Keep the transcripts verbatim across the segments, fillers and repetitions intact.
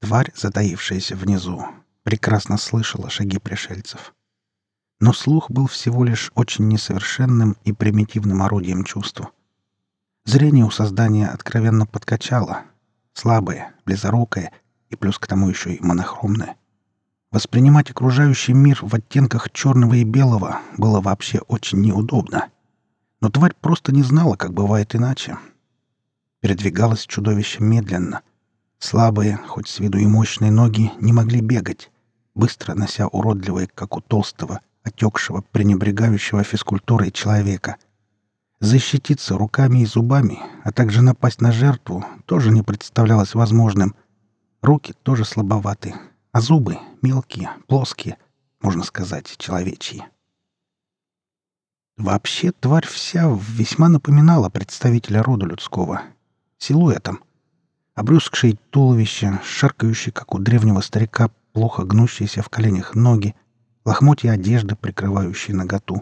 тварь, затаившаяся внизу, прекрасно слышала шаги пришельцев. Но слух был всего лишь очень несовершенным и примитивным орудием чувства. Зрение у создания откровенно подкачало, слабое, близорукое и плюс к тому еще и монохромное. Воспринимать окружающий мир в оттенках черного и белого было вообще очень неудобно. Но тварь просто не знала, как бывает иначе. Передвигалось чудовище медленно. Слабые, хоть с виду и мощные ноги, не могли бегать, быстро нося уродливые, как у толстого, отекшего, пренебрегающего физкультурой человека. Защититься руками и зубами, а также напасть на жертву, тоже не представлялось возможным. Руки тоже слабоваты, а зубы мелкие, плоские, можно сказать, человечьи. Вообще, тварь вся весьма напоминала представителя рода людского. Силуэтом. Обрюзгшее туловище, шаркающие, как у древнего старика, плохо гнущиеся в коленях ноги, лохмотья одежды, прикрывающие наготу.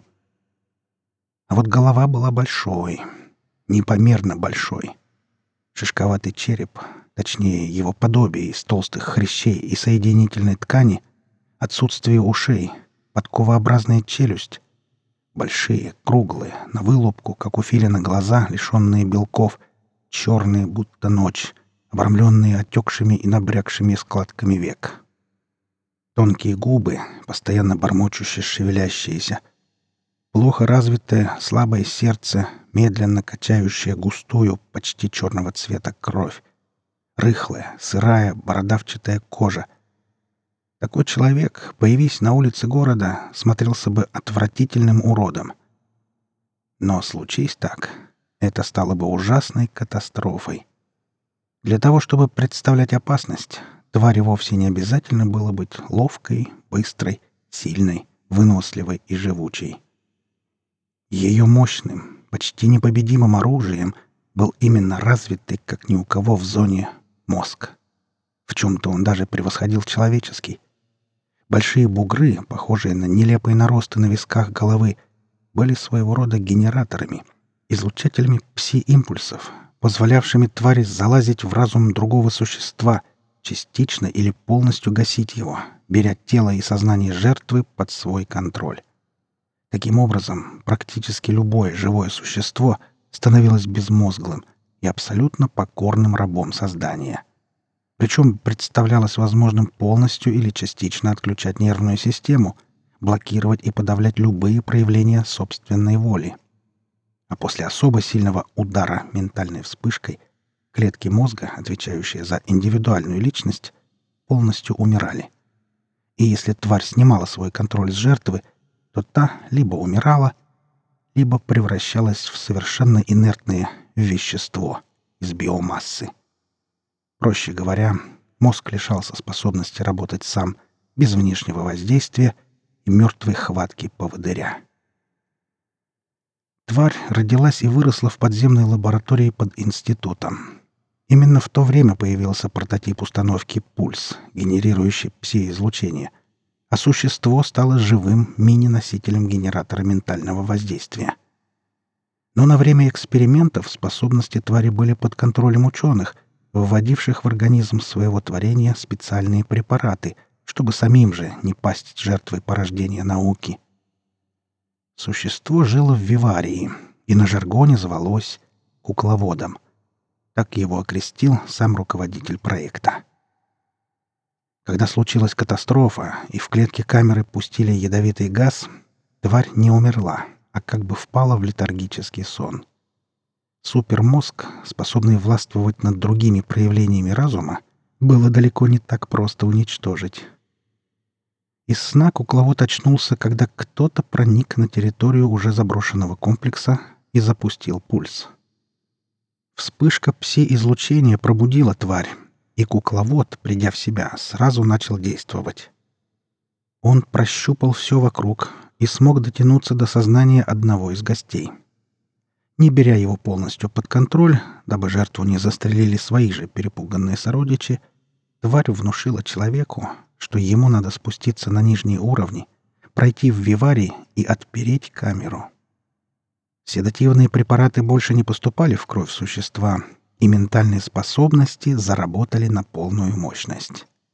А вот голова была большой, непомерно большой. Шишковатый череп, точнее, его подобие из толстых хрящей и соединительной ткани, отсутствие ушей, подковообразная челюсть, большие, круглые, на вылупку, как у филина, глаза, лишенные белков, черные, будто ночь, обрамленные отекшими и набрякшими складками век. Тонкие губы, постоянно бормочущие, шевелящиеся. Плохо развитое, слабое сердце, медленно качающее густую, почти черного цвета кровь. Рыхлая, сырая, бородавчатая кожа. Такой человек, появись на улице города, смотрелся бы отвратительным уродом. Но случись так, это стало бы ужасной катастрофой. Для того, чтобы представлять опасность, твари вовсе не обязательно было быть ловкой, быстрой, сильной, выносливой и живучей. Ее мощным, почти непобедимым оружием был именно развитый, как ни у кого в зоне, мозг. В чем-то он даже превосходил человеческий. Большие бугры, похожие на нелепые наросты на висках головы, были своего рода генераторами, излучателями пси-импульсов, позволявшими твари залазить в разум другого существа, частично или полностью гасить его, беря тело и сознание жертвы под свой контроль. Таким образом, практически любое живое существо становилось безмозглым и абсолютно покорным рабом создания. Причем представлялось возможным полностью или частично отключать нервную систему, блокировать и подавлять любые проявления собственной воли. А после особо сильного удара ментальной вспышкой клетки мозга, отвечающие за индивидуальную личность, полностью умирали. И если тварь снимала свой контроль с жертвы, то та либо умирала, либо превращалась в совершенно инертное вещество из биомассы. Проще говоря, мозг лишался способности работать сам, без внешнего воздействия и мертвой хватки поводыря. Тварь родилась и выросла в подземной лаборатории под институтом. Именно в то время появился прототип установки «Пульс», генерирующий пси-излучение, а существо стало живым мини-носителем генератора ментального воздействия. Но на время экспериментов способности твари были под контролем ученых, вводивших в организм своего творения специальные препараты, чтобы самим же не пасть жертвой порождения науки. Существо жило в виварии и на жаргоне звалось кукловодом. Так его окрестил сам руководитель проекта. Когда случилась катастрофа и в клетке камеры пустили ядовитый газ, тварь не умерла, а как бы впала в летаргический сон. Супермозг, способный властвовать над другими проявлениями разума, было далеко не так просто уничтожить. Из сна кукловод очнулся, когда кто-то проник на территорию уже заброшенного комплекса и запустил пульс. Вспышка пси-излучения пробудила тварь, и кукловод, придя в себя, сразу начал действовать. Он прощупал все вокруг и смог дотянуться до сознания одного из гостей. Не беря его полностью под контроль, дабы жертву не застрелили свои же перепуганные сородичи, тварь внушила человеку, что ему надо спуститься на нижние уровни, пройти в виварий и отпереть камеру. Седативные препараты больше не поступали в кровь существа, и ментальные способности заработали на полную мощность.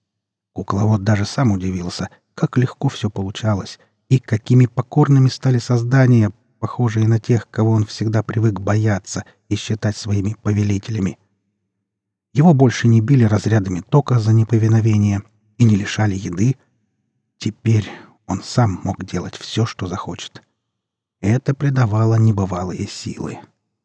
Кукловод даже сам удивился, как легко все получалось, и какими покорными стали создания, похожие на тех, кого он всегда привык бояться и считать своими повелителями. Его больше не били разрядами тока за неповиновение и не лишали еды. Теперь он сам мог делать все, что захочет. Это придавало небывалые силы.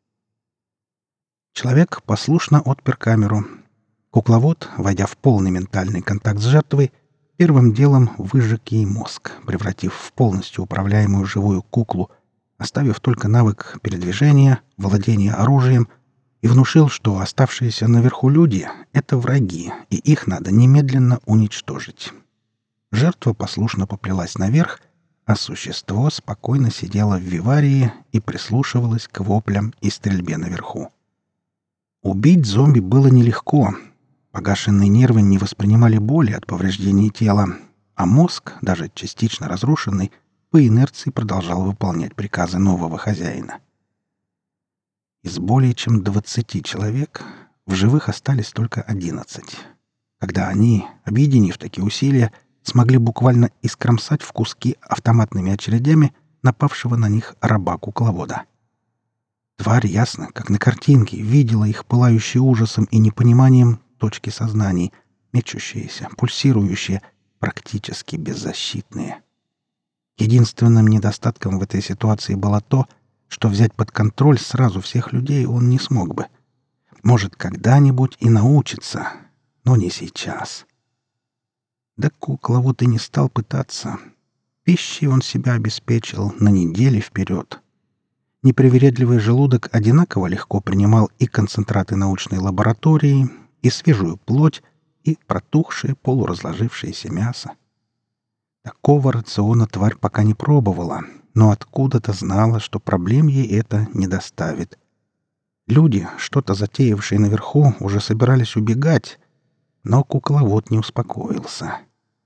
Человек послушно отпер камеру. Кукловод, войдя в полный ментальный контакт с жертвой, первым делом выжег ей мозг, превратив в полностью управляемую живую куклу, оставив только навык передвижения, владения оружием, и внушил, что оставшиеся наверху люди — это враги, и их надо немедленно уничтожить. Жертва послушно поплелась наверх, а существо спокойно сидело в виварии и прислушивалось к воплям и стрельбе наверху. Убить зомби было нелегко. Погашенные нервы не воспринимали боли от повреждений тела, а мозг, даже частично разрушенный, по инерции продолжал выполнять приказы нового хозяина. Из более чем двадцати человек в живых остались только одиннадцать. Когда они, объединив такие усилия, смогли буквально искромсать в куски автоматными очередями напавшего на них раба-кукловода. Тварь ясно, как на картинке, видела их пылающие ужасом и непониманием точки сознаний, мечущиеся, пульсирующие, практически беззащитные. Единственным недостатком в этой ситуации было то, что взять под контроль сразу всех людей он не смог бы. Может, когда-нибудь и научится, но не сейчас. Да кукловод и не стал пытаться. Пищей он себя обеспечил на недели вперед. Непривередливый желудок одинаково легко принимал и концентраты научной лаборатории, и свежую плоть, и протухшее полуразложившееся мясо. Такого рациона тварь пока не пробовала, но откуда-то знала, что проблем ей это не доставит. Люди, что-то затеявшие наверху, уже собирались убегать, но кукловод не успокоился.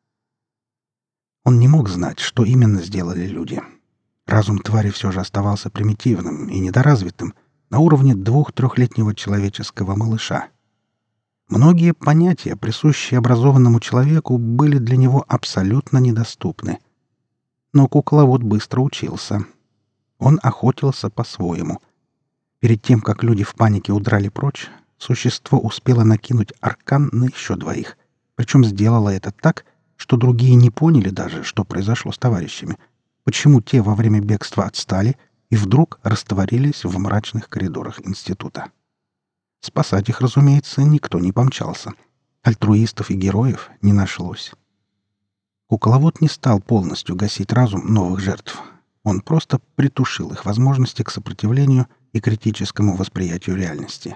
Он не мог знать, что именно сделали люди. Разум твари все же оставался примитивным и недоразвитым, на уровне двух-трехлетнего человеческого малыша. Многие понятия, присущие образованному человеку, были для него абсолютно недоступны. Но кукловод быстро учился. Он охотился по-своему. Перед тем, как люди в панике удрали прочь, существо успело накинуть аркан на еще двоих, причем сделало это так, что другие не поняли даже, что произошло с товарищами, почему те во время бегства отстали и вдруг растворились в мрачных коридорах института. Спасать их, разумеется, никто не помчался. Альтруистов и героев не нашлось. Кукловод не стал полностью гасить разум новых жертв. Он просто притушил их возможности к сопротивлению и критическому восприятию реальности.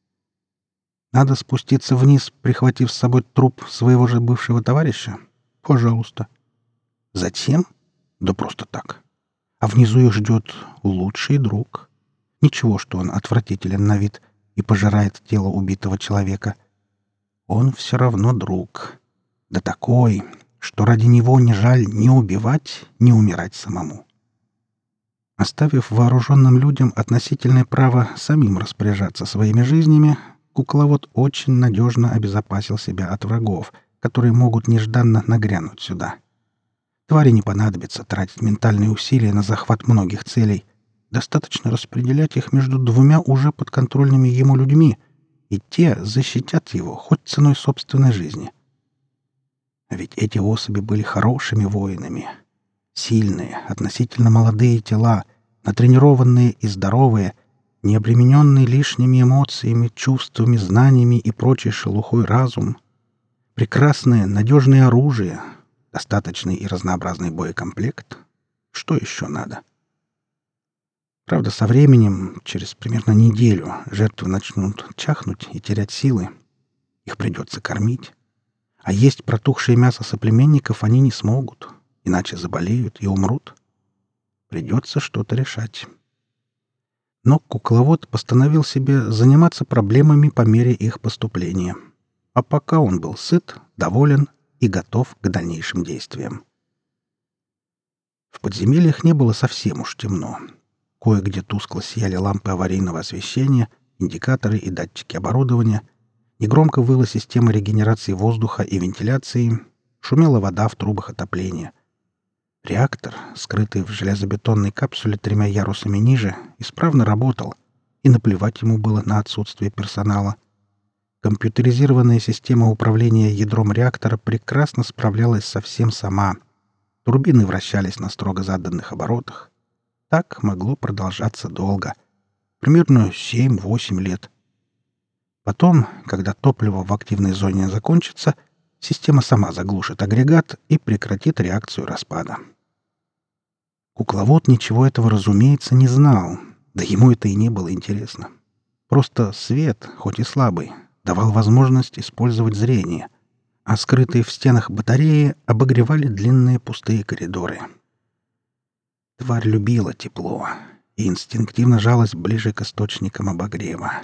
Надо спуститься вниз, прихватив с собой труп своего же бывшего товарища? Пожалуйста. Зачем? Да просто так. А внизу их ждет лучший друг. Ничего, что он отвратителен на вид и пожирает тело убитого человека. Он все равно друг. Да такой, что ради него не жаль ни убивать, ни умирать самому. Оставив вооруженным людям относительное право самим распоряжаться своими жизнями, кукловод очень надежно обезопасил себя от врагов, которые могут нежданно нагрянуть сюда. Твари не понадобится тратить ментальные усилия на захват многих целей. Достаточно распределять их между двумя уже подконтрольными ему людьми, и те защитят его хоть ценой собственной жизни. А ведь эти особи были хорошими воинами. Сильные, относительно молодые тела, натренированные и здоровые, не обремененные лишними эмоциями, чувствами, знаниями и прочей шелухой разум. Прекрасное, надежное оружие, достаточный и разнообразный боекомплект. Что еще надо? Правда, со временем, через примерно неделю, жертвы начнут чахнуть и терять силы. Их придется кормить. А есть протухшее мясо соплеменников они не смогут, иначе заболеют и умрут. Придется что-то решать. Но кукловод постановил себе заниматься проблемами по мере их поступления. А пока он был сыт, доволен и готов к дальнейшим действиям. В подземельях не было совсем уж темно. Кое-где тускло сияли лампы аварийного освещения, индикаторы и датчики оборудования. Негромко выла система регенерации воздуха и вентиляции, Шумела вода в трубах отопления. Реактор, скрытый в железобетонной капсуле тремя ярусами ниже, исправно работал, и наплевать ему было на отсутствие персонала. Компьютеризированная система управления ядром реактора прекрасно справлялась со всем сама. Турбины вращались на строго заданных оборотах. Так могло продолжаться долго. Примерно семь-восемь лет. Потом, когда топливо в активной зоне закончится, система сама заглушит агрегат и прекратит реакцию распада. Кукловод ничего этого, разумеется, не знал, да ему это и не было интересно. Просто свет, хоть и слабый, давал возможность использовать зрение, а скрытые в стенах батареи обогревали длинные пустые коридоры. Тварь любила тепло и инстинктивно жалась ближе к источникам обогрева.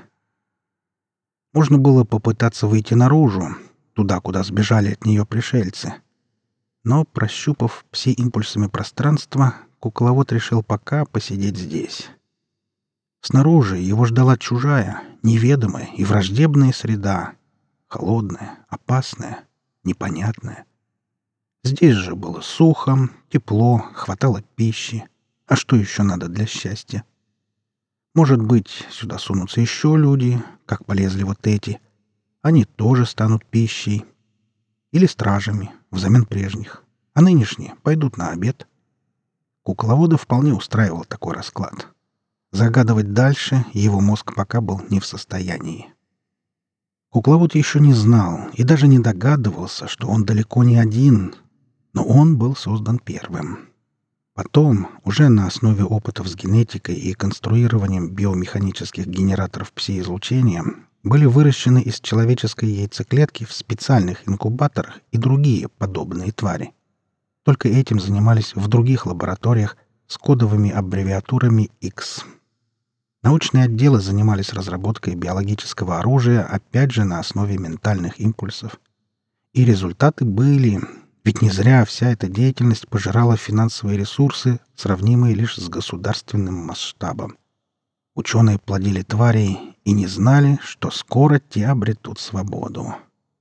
Можно было попытаться выйти наружу, туда, куда сбежали от нее пришельцы. Но, прощупав пси-импульсами пространства, кукловод решил пока посидеть здесь. Снаружи его ждала чужая, неведомая и враждебная среда. Холодная, опасная, непонятная. Здесь же было сухо, тепло, хватало пищи. А что еще надо для счастья? Может быть, сюда сунутся еще люди, как полезли вот эти. Они тоже станут пищей. Или стражами, взамен прежних. А нынешние пойдут на обед. Кукловода вполне устраивал такой расклад. Загадывать дальше его мозг пока был не в состоянии. Кукловод еще не знал и даже не догадывался, что он далеко не один, но он был создан первым. Потом, уже на основе опытов с генетикой и конструированием биомеханических генераторов пси-излучения, были выращены из человеческой яйцеклетки в специальных инкубаторах и другие подобные твари. Только этим занимались в других лабораториях с кодовыми аббревиатурами X. Научные отделы занимались разработкой биологического оружия, опять же, на основе ментальных импульсов. И результаты были, ведь не зря вся эта деятельность пожирала финансовые ресурсы, сравнимые лишь с государственным масштабом. Ученые плодили тварей и не знали, что скоро те обретут свободу.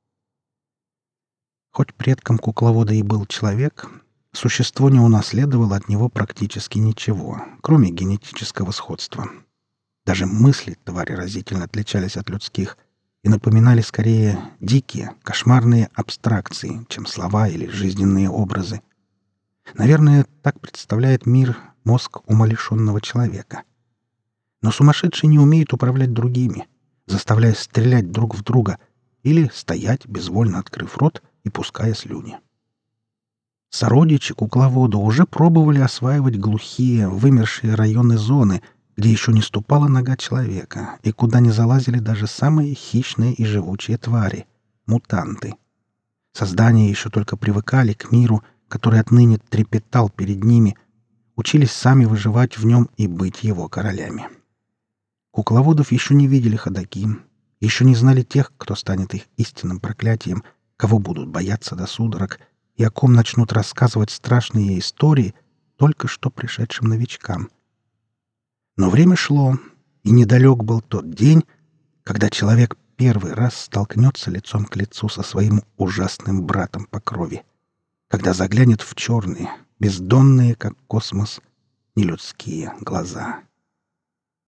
Хоть предком кукловода и был человек, существо не унаследовало от него практически ничего, кроме генетического сходства. Даже мысли твари разительно отличались от людских и напоминали скорее дикие, кошмарные абстракции, чем слова или жизненные образы. Наверное, так представляет мир мозг умалишенного человека. Но сумасшедший не умеет управлять другими, заставляя стрелять друг в друга или стоять, безвольно открыв рот и пуская слюни. Сородичи кукловода уже пробовали осваивать глухие, вымершие районы зоны, где еще не ступала нога человека и куда не залазили даже самые хищные и живучие твари — мутанты. Создания еще только привыкали к миру, который отныне трепетал перед ними, учились сами выживать в нем и быть его королями. Кукловодов еще не видели ходаки, еще не знали тех, кто станет их истинным проклятием, кого будут бояться до судорог и о ком начнут рассказывать страшные истории только что пришедшим новичкам. Но время шло, и недалек был тот день, когда человек первый раз столкнется лицом к лицу со своим ужасным братом по крови, когда заглянет в черные, бездонные, как космос, нелюдские глаза.